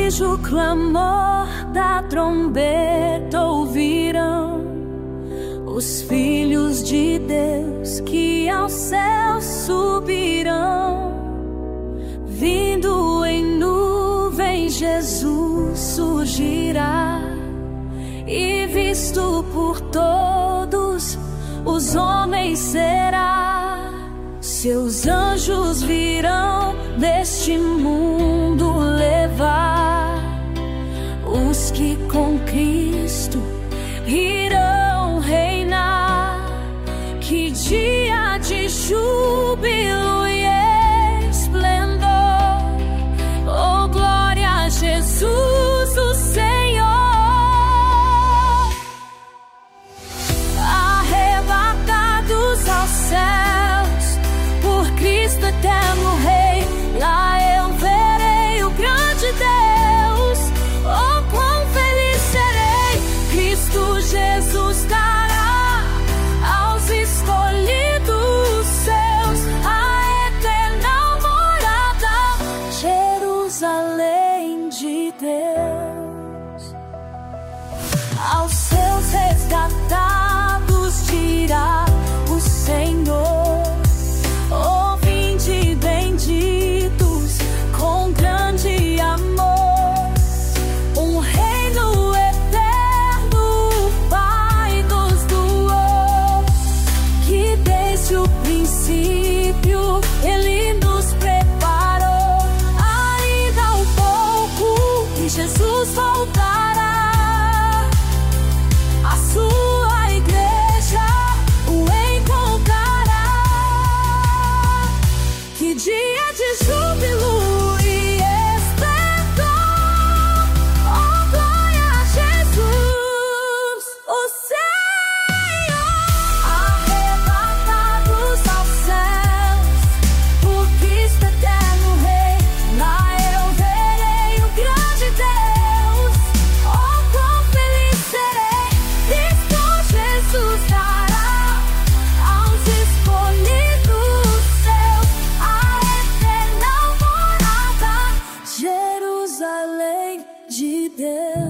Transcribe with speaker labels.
Speaker 1: cujo clamor da trombeta ouvirão os filhos de Deus que aos céus subirão. Vindo em nuvens, Jesus surgirá, e visto por todos os homens será. Seus anjos virão deste mundo levar os que com Cristo irão reinar. Que dia de júbilo e esplendor! Oh, glória a Jesus, o Senhor! Arrebatados aos céus por Cristo eterno Rei, lá eu verei o grande Deus. Oh, quão feliz serei! Cristo Jesus dará aos escolhidos seus a eterna morada, Jerusalém de Deus. Aos seus resgatados dirá o Senhor: oh, vinde benditos com grande amor, um reino eterno o Pai nos doou, que desde o princípio Ele nos preparou. Ainda um pouco e Jesus voltará, a sua igreja o encontrará. Que dia de júbilo e esplendor! Oh, glória a Jesus, o Senhor! Arrebatados aos céus por Cristo eterno Rei, lá eu verei o grande Deus. Oh, quão feliz serei! Cristo Jesus dará aos escolhidos seus a eterna morada, Jerusalém de Deus.